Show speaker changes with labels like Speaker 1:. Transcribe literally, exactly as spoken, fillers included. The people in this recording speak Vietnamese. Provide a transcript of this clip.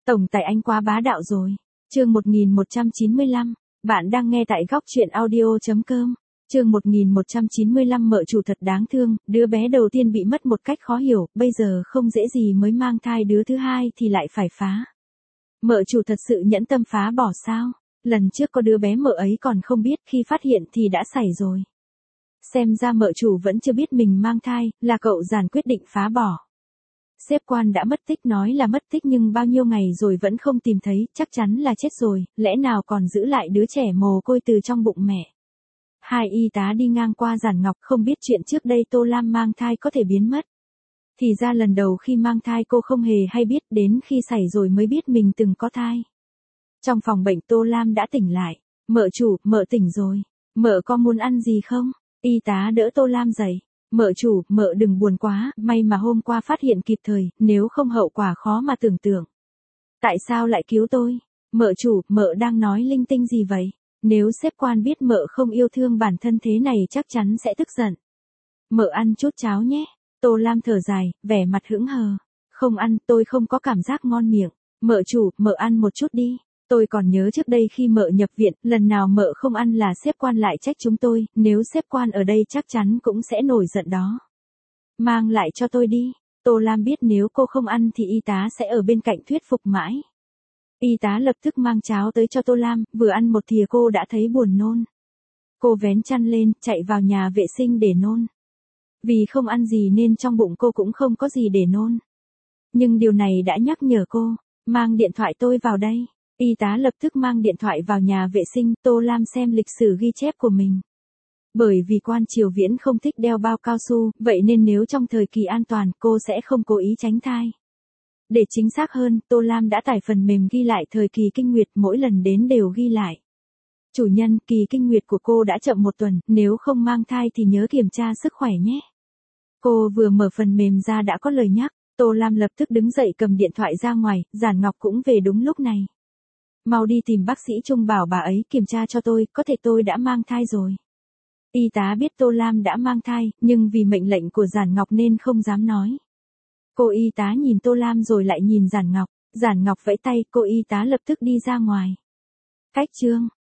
Speaker 1: Tổng tài anh quá bá đạo rồi. Chương một nghìn một trăm chín mươi lăm, bạn đang nghe tại góc truyện audio chấm com. Chương một nghìn một trăm chín mươi lăm mợ chủ thật đáng thương, đứa bé đầu tiên bị mất một cách khó hiểu, bây giờ không dễ gì mới mang thai đứa thứ hai thì lại phải phá. Mợ chủ thật sự nhẫn tâm phá bỏ sao? Lần trước có đứa bé mợ ấy còn không biết, khi phát hiện thì đã xảy rồi. Xem ra mợ chủ vẫn chưa biết mình mang thai, là cậu Giản quyết định phá bỏ. Sếp quan đã mất tích, nói là mất tích nhưng bao nhiêu ngày rồi vẫn không tìm thấy, chắc chắn là chết rồi, lẽ nào còn giữ lại đứa trẻ mồ côi từ trong bụng mẹ. Hai y tá đi ngang qua Giản Ngọc, không biết chuyện trước đây Tô Lam mang thai có thể biến mất. Thì ra lần đầu khi mang thai cô không hề hay biết, đến khi xảy rồi mới biết mình từng có thai. Trong phòng bệnh Tô Lam đã tỉnh lại. Mợ chủ, mợ tỉnh rồi. Mợ có muốn ăn gì không? Y tá đỡ Tô Lam dậy. Mợ chủ, mợ đừng buồn quá, may mà hôm qua phát hiện kịp thời, nếu không hậu quả khó mà tưởng tượng. Tại sao lại cứu tôi? Mợ chủ, mợ đang nói linh tinh gì vậy? Nếu sếp quan biết mợ không yêu thương bản thân thế này chắc chắn sẽ tức giận. Mợ ăn chút cháo nhé. Tô Lam thở dài, vẻ mặt hững hờ. Không ăn, tôi không có cảm giác ngon miệng. Mợ chủ, mợ ăn một chút đi. Tôi còn nhớ trước đây khi mợ nhập viện, lần nào mợ không ăn là sếp quan lại trách chúng tôi, nếu sếp quan ở đây chắc chắn cũng sẽ nổi giận đó. Mang lại cho tôi đi. Tô Lam biết nếu cô không ăn thì y tá sẽ ở bên cạnh thuyết phục mãi. Y tá lập tức mang cháo tới cho Tô Lam, vừa ăn một thìa cô đã thấy buồn nôn. Cô vén chăn lên, chạy vào nhà vệ sinh để nôn. Vì không ăn gì nên trong bụng cô cũng không có gì để nôn. Nhưng điều này đã nhắc nhở cô, mang điện thoại tôi vào đây. Y tá lập tức mang điện thoại vào nhà vệ sinh, Tô Lam xem lịch sử ghi chép của mình. Bởi vì quan Triều Viễn không thích đeo bao cao su, vậy nên nếu trong thời kỳ an toàn cô sẽ không cố ý tránh thai. Để chính xác hơn, Tô Lam đã tải phần mềm ghi lại thời kỳ kinh nguyệt, mỗi lần đến đều ghi lại. Chủ nhân, kỳ kinh nguyệt của cô đã chậm một tuần, nếu không mang thai thì nhớ kiểm tra sức khỏe nhé. Cô vừa mở phần mềm ra đã có lời nhắc, Tô Lam lập tức đứng dậy cầm điện thoại ra ngoài, Giản Ngọc cũng về đúng lúc này. Mau đi tìm bác sĩ Trung bảo bà ấy kiểm tra cho tôi, có thể tôi đã mang thai rồi. Y tá biết Tô Lam đã mang thai, nhưng vì mệnh lệnh của Giản Ngọc nên không dám nói. Cô y tá nhìn Tô Lam rồi lại nhìn Giản Ngọc, Giản Ngọc vẫy tay, cô y tá lập tức đi ra ngoài. Cách chương